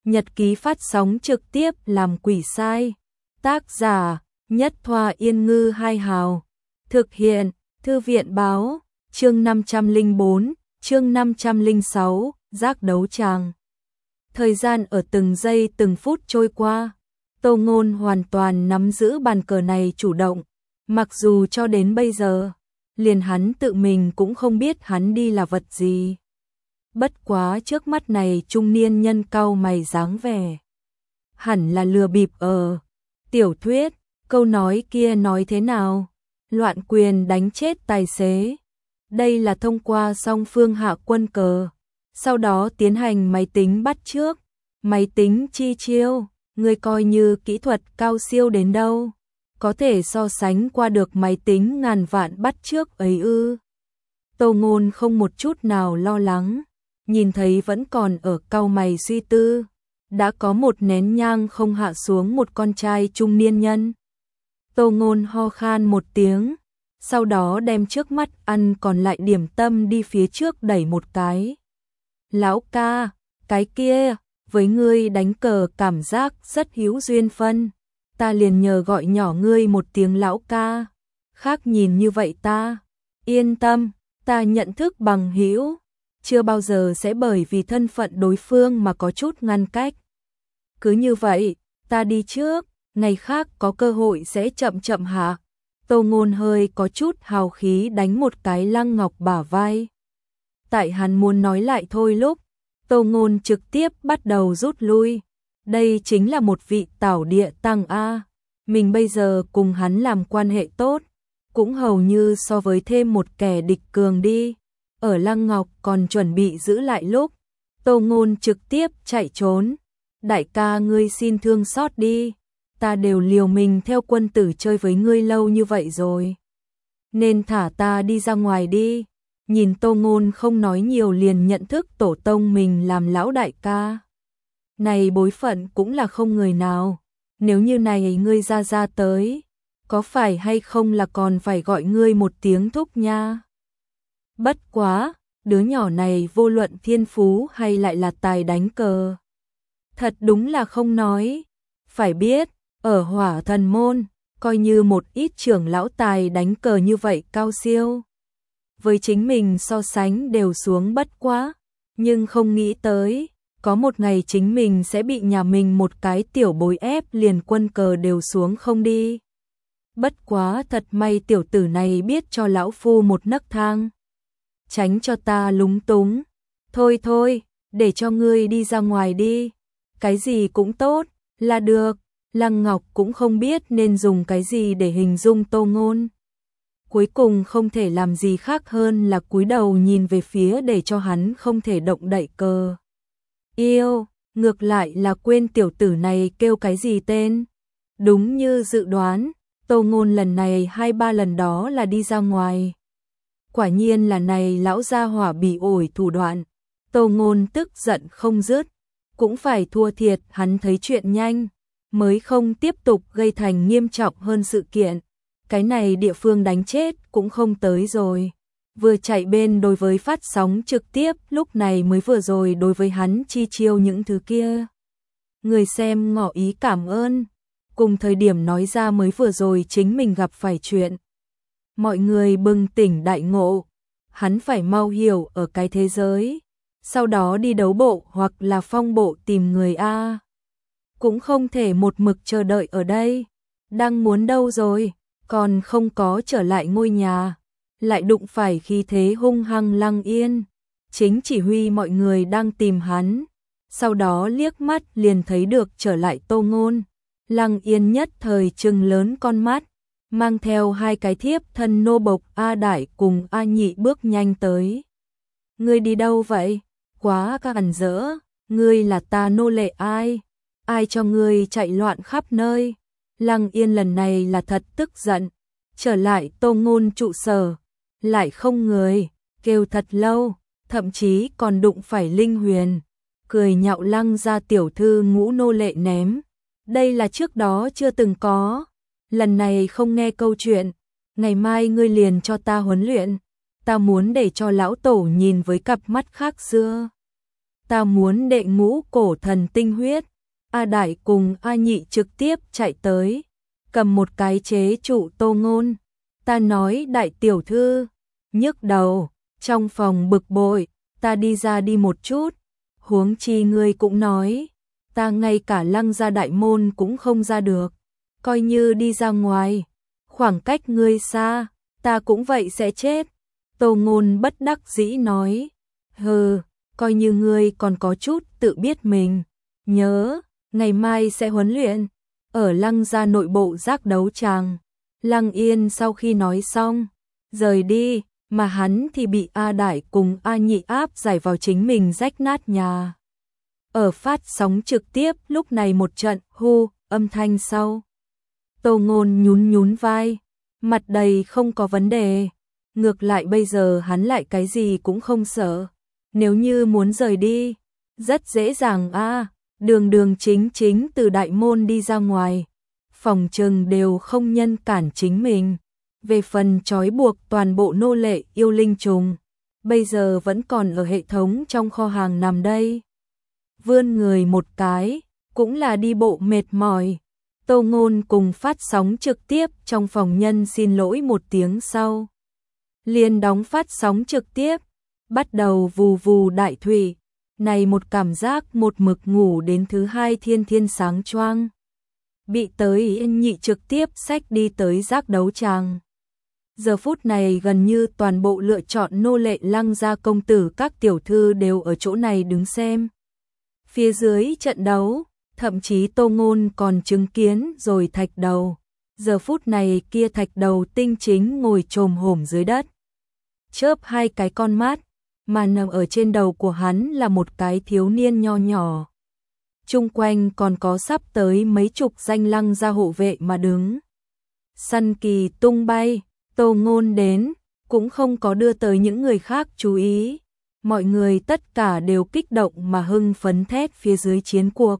Nhật ký phát sóng trực tiếp làm quỷ sai. Tác giả Nhất Thoa Yên Ngư Hai Hào. Thực hiện Thư viện Báo. Chương 504, chương 506, giác đấu tràng. Thời gian ở từng giây từng phút trôi qua. Tô Ngôn hoàn toàn nắm giữ bàn cờ này chủ động. Mặc dù cho đến bây giờ, liền hắn tự mình cũng không biết hắn đi là vật gì. Bất quá trước mắt này trung niên nhân cau mày dáng vẻ. Hẳn là lừa bịp ở. Tiểu thuyết, câu nói kia nói thế nào? Loạn quyền đánh chết tài xế. Đây là thông qua song phương hạ quân cờ. Sau đó tiến hành máy tính bắt chước. Máy tính chi chiêu, người coi như kỹ thuật cao siêu đến đâu. Có thể so sánh qua được máy tính ngàn vạn bắt chước ấy ư? Tô Ngôn không một chút nào lo lắng. Nhìn thấy vẫn còn ở cau mày suy tư. Đã có một nén nhang không hạ xuống một con trai trung niên nhân. Tô Ngôn ho khan một tiếng. Sau đó đem trước mắt ăn còn lại điểm tâm đi phía trước đẩy một cái. Lão ca, cái kia, với ngươi đánh cờ cảm giác rất hữu duyên phân. Ta liền nhờ gọi nhỏ ngươi một tiếng lão ca. Khác nhìn như vậy ta. Yên tâm, ta nhận thức bằng hữu. Chưa bao giờ sẽ bởi vì thân phận đối phương mà có chút ngăn cách. Cứ như vậy, ta đi trước, ngày khác có cơ hội sẽ chậm chậm hạ. Tô Ngôn hơi có chút hào khí đánh một cái Lăng Ngọc bả vai. Tại hắn muốn nói lại thôi lúc, Tô Ngôn trực tiếp bắt đầu rút lui. Đây chính là một vị tảo địa tăng A. Mình bây giờ cùng hắn làm quan hệ tốt, cũng hầu như so với thêm một kẻ địch cường đi. Ở Lăng Ngọc còn chuẩn bị giữ lại lúc, Tô Ngôn trực tiếp chạy trốn. Đại ca ngươi xin thương xót đi. Ta đều liều mình theo quân tử chơi với ngươi lâu như vậy rồi. Nên thả ta đi ra ngoài đi. Nhìn Tô Ngôn không nói nhiều liền nhận thức tổ tông mình làm lão đại ca. Này bối phận cũng là không người nào. Nếu như này ngươi ra tới, có phải hay không là còn phải gọi ngươi một tiếng thúc nha. Bất quá, đứa nhỏ này vô luận thiên phú hay lại là tài đánh cờ. Thật đúng là không nói. Phải biết, ở Hỏa Thần môn, coi như một ít trưởng lão tài đánh cờ như vậy cao siêu. Với chính mình so sánh đều xuống bất quá, nhưng không nghĩ tới, có một ngày chính mình sẽ bị nhà mình một cái tiểu bối ép liền quân cờ đều xuống không đi. Bất quá thật may tiểu tử này biết cho lão phu một nấc thang. Tránh cho ta lúng túng. Thôi, để cho ngươi đi ra ngoài đi. Cái gì cũng tốt, là được. Lăng Ngọc cũng không biết nên dùng cái gì để hình dung Tô Ngôn. Cuối cùng không thể làm gì khác hơn là cúi đầu nhìn về phía để cho hắn không thể động đậy cờ. Yêu, ngược lại là quên tiểu tử này kêu cái gì tên. Đúng như dự đoán, Tô Ngôn lần này 2-3 lần đó là đi ra ngoài. Quả nhiên là này lão gia hỏa bị ổi thủ đoạn. Tô Ngôn tức giận không dứt, cũng phải thua thiệt hắn thấy chuyện nhanh, mới không tiếp tục gây thành nghiêm trọng hơn sự kiện. Cái này địa phương đánh chết cũng không tới rồi. Vừa chạy bên đối với phát sóng trực tiếp, lúc này mới vừa rồi đối với hắn chi chiêu những thứ kia. Người xem ngỏ ý cảm ơn, cùng thời điểm nói ra mới vừa rồi chính mình gặp phải chuyện. Mọi người bừng tỉnh đại ngộ, hắn phải mau hiểu ở cái thế giới, sau đó đi đấu bộ hoặc là phong bộ tìm người A. Cũng không thể một mực chờ đợi ở đây, đang muốn đâu rồi, còn không có trở lại ngôi nhà, lại đụng phải khí thế hung hăng Lăng Yên, chính chỉ huy mọi người đang tìm hắn, sau đó liếc mắt liền thấy được trở lại Tô Ngôn. Lăng Yên nhất thời trừng lớn con mắt, mang theo 2 cái thiếp thân nô bộc A Đại cùng A Nhị bước nhanh tới. Ngươi đi đâu vậy? Quá càn rỡ, ngươi là ta nô lệ ai? Ai cho ngươi chạy loạn khắp nơi? Lăng Yên lần này là thật tức giận, trở lại Tô Ngôn trụ sở, lại không người, kêu thật lâu, thậm chí còn đụng phải Linh Huyền, cười nhạo Lăng gia tiểu thư ngũ nô lệ ném. Đây là trước đó chưa từng có, lần này không nghe câu chuyện, ngày mai ngươi liền cho ta huấn luyện, ta muốn để cho lão tổ nhìn với cặp mắt khác xưa. ta muốn đệ ngũ cổ thần tinh huyết. A Đại cùng A Nhị trực tiếp chạy tới, cầm một cái chế trụ Tô Ngôn. Ta nói đại tiểu thư, nhức đầu, trong phòng bực bội, ta đi ra đi một chút. Huống chi ngươi cũng nói, ta ngay cả Lăng gia đại môn cũng không ra được, coi như đi ra ngoài, khoảng cách ngươi xa, ta cũng vậy sẽ chết. Tô Ngôn bất đắc dĩ nói, hừ, coi như ngươi còn có chút tự biết mình, nhớ, ngày mai sẽ huấn luyện, ở Lăng gia nội bộ giác đấu tràng. Lăng Yên sau khi nói xong, rời đi, mà hắn thì bị A Đại cùng A Nhị áp giải vào chính mình rách nát nhà. Ở phát sóng trực tiếp lúc này một trận hu âm thanh sau. Tô Ngôn nhún nhún vai, mặt đầy không có vấn đề. Ngược lại bây giờ hắn lại cái gì cũng không sợ. Nếu như muốn rời đi, rất dễ dàng a, đường đường chính chính từ đại môn đi ra ngoài. Phòng trừng đều không nhân cản chính mình. Về phần trói buộc toàn bộ nô lệ yêu linh trùng, bây giờ vẫn còn ở hệ thống trong kho hàng nằm đây. Vươn người một cái, cũng là đi bộ mệt mỏi. Tô Ngôn cùng phát sóng trực tiếp trong phòng nhân xin lỗi một tiếng sau. Liền đóng phát sóng trực tiếp, bắt đầu vù vù đại thủy. Này một cảm giác một mực ngủ đến thứ hai thiên thiên sáng choang. Bị tới Nhị trực tiếp xách đi tới giác đấu tràng. Giờ phút này gần như toàn bộ lựa chọn nô lệ Lăng gia công tử các tiểu thư đều ở chỗ này đứng xem. Phía dưới trận đấu, thậm chí Tô Ngôn còn chứng kiến rồi Thạch Đầu. Giờ phút này kia Thạch Đầu tinh chính ngồi chồm hổm dưới đất. Chớp hai cái con mắt, mà nằm ở trên đầu của hắn là một cái thiếu niên nho nhỏ. Chung quanh còn có sắp tới mấy chục danh Lăng gia hộ vệ mà đứng. Săn kỳ tung bay, Tô Ngôn đến, cũng không có đưa tới những người khác chú ý. Mọi người tất cả đều kích động mà hưng phấn thét phía dưới chiến cuộc.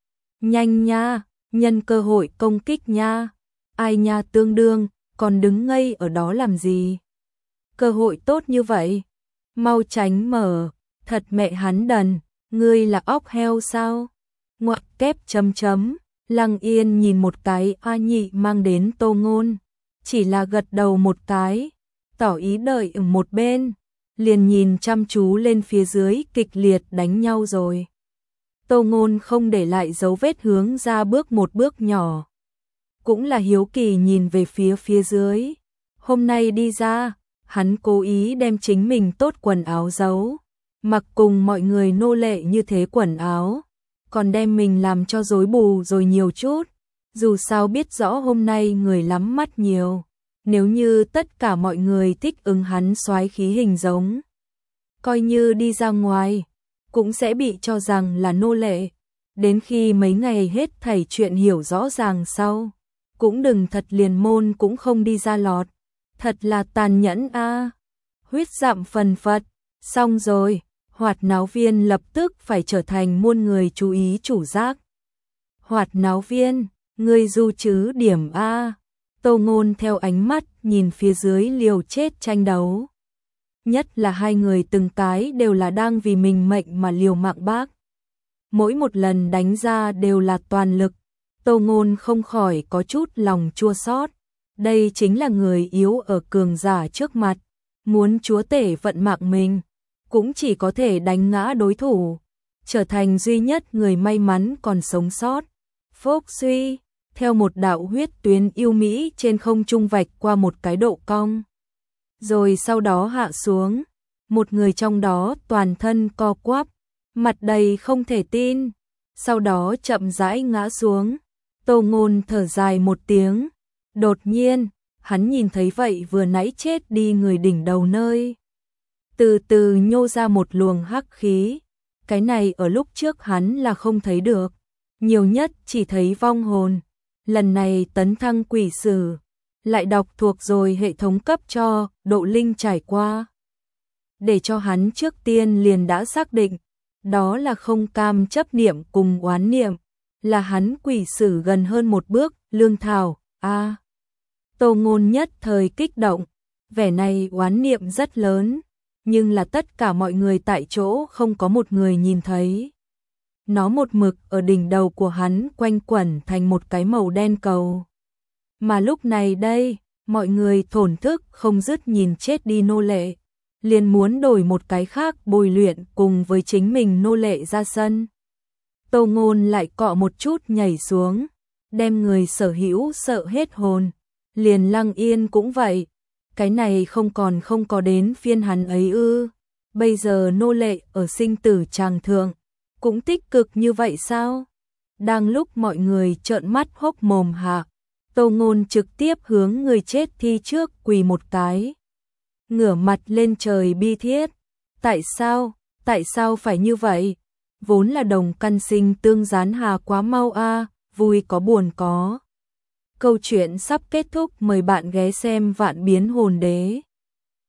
Nhanh nha, nhân cơ hội công kích nha. Ai nha tương đương, còn đứng ngây ở đó làm gì? Cơ hội tốt như vậy, mau tránh mở, thật mẹ hắn đần, ngươi là óc heo sao? Ngoặc kép chấm chấm, Lăng Yên nhìn một cái A Nhị mang đến Tô Ngôn, chỉ là gật đầu một cái, tỏ ý đợi ở một bên, liền nhìn chăm chú lên phía dưới kịch liệt đánh nhau rồi. Tô Ngôn không để lại dấu vết hướng ra bước một bước nhỏ, cũng là hiếu kỳ nhìn về phía dưới. Hôm nay đi ra, hắn cố ý đem chính mình tốt quần áo giấu, mặc cùng mọi người nô lệ như thế quần áo, còn đem mình làm cho rối bù rồi nhiều chút, dù sao biết rõ hôm nay người lắm mắt nhiều, nếu như tất cả mọi người thích ứng hắn soái khí hình giống, coi như đi ra ngoài, cũng sẽ bị cho rằng là nô lệ, đến khi mấy ngày hết thảy chuyện hiểu rõ ràng sau, cũng đừng thật liền môn cũng không đi ra lọt, thật là tàn nhẫn a. Huyết dặm phần phật, xong rồi. Hoạt náo viên lập tức phải trở thành muôn người chú ý chủ giác. Hoạt náo viên, ngươi du chứ điểm A. Tô Ngôn theo ánh mắt nhìn phía dưới liều chết tranh đấu. Nhất là hai người từng cái đều là đang vì mình mệnh mà liều mạng bác. Mỗi một lần đánh ra đều là toàn lực. Tô Ngôn không khỏi có chút lòng chua xót. Đây chính là người yếu ở cường giả trước mặt. Muốn chúa tể vận mạng mình, cũng chỉ có thể đánh ngã đối thủ, trở thành duy nhất người may mắn còn sống sót. Phốc suy, theo một đạo huyết tuyến yêu mỹ trên không trung vạch qua một cái độ cong. Rồi sau đó hạ xuống, một người trong đó toàn thân co quắp, mặt đầy không thể tin, sau đó chậm rãi ngã xuống. Tô Ngôn thở dài một tiếng, đột nhiên, hắn nhìn thấy vậy vừa nãy chết đi người đỉnh đầu nơi. Từ từ nhô ra một luồng hắc khí, cái này ở lúc trước hắn là không thấy được, nhiều nhất chỉ thấy vong hồn, lần này tấn thăng quỷ sử, lại đọc thuộc rồi hệ thống cấp cho, độ linh trải qua. Để cho hắn trước tiên liền đã xác định, đó là không cam chấp niệm cùng oán niệm, là hắn quỷ sử gần hơn một bước, lương thảo, a. Tô Ngôn nhất thời kích động, vẻ này oán niệm rất lớn. nhưng là tất cả mọi người tại chỗ không có một người nhìn thấy. Nó một mực ở đỉnh đầu của hắn quanh quẩn thành một cái màu đen cầu. Mà lúc này đây, mọi người thổn thức không dứt nhìn chết đi nô lệ, liền muốn đổi một cái khác bồi luyện cùng với chính mình nô lệ ra sân. Tô Ngôn lại cọ một chút nhảy xuống, đem người sở hữu sợ hết hồn, liền Lăng Yên cũng vậy, cái này không có đến phiên hắn ấy ư? Bây giờ nô lệ ở sinh tử tràng thượng, cũng tích cực như vậy sao? Đang lúc mọi người trợn mắt hốc mồm hạ, Tô Ngôn trực tiếp hướng người chết thi trước quỳ một cái, ngửa mặt lên trời bi thiết. Tại sao phải như vậy? Vốn là đồng căn sinh tương gián hà quá mau a, vui có buồn có. Câu chuyện sắp kết thúc, mời bạn ghé xem Vạn Biến Hồn Đế.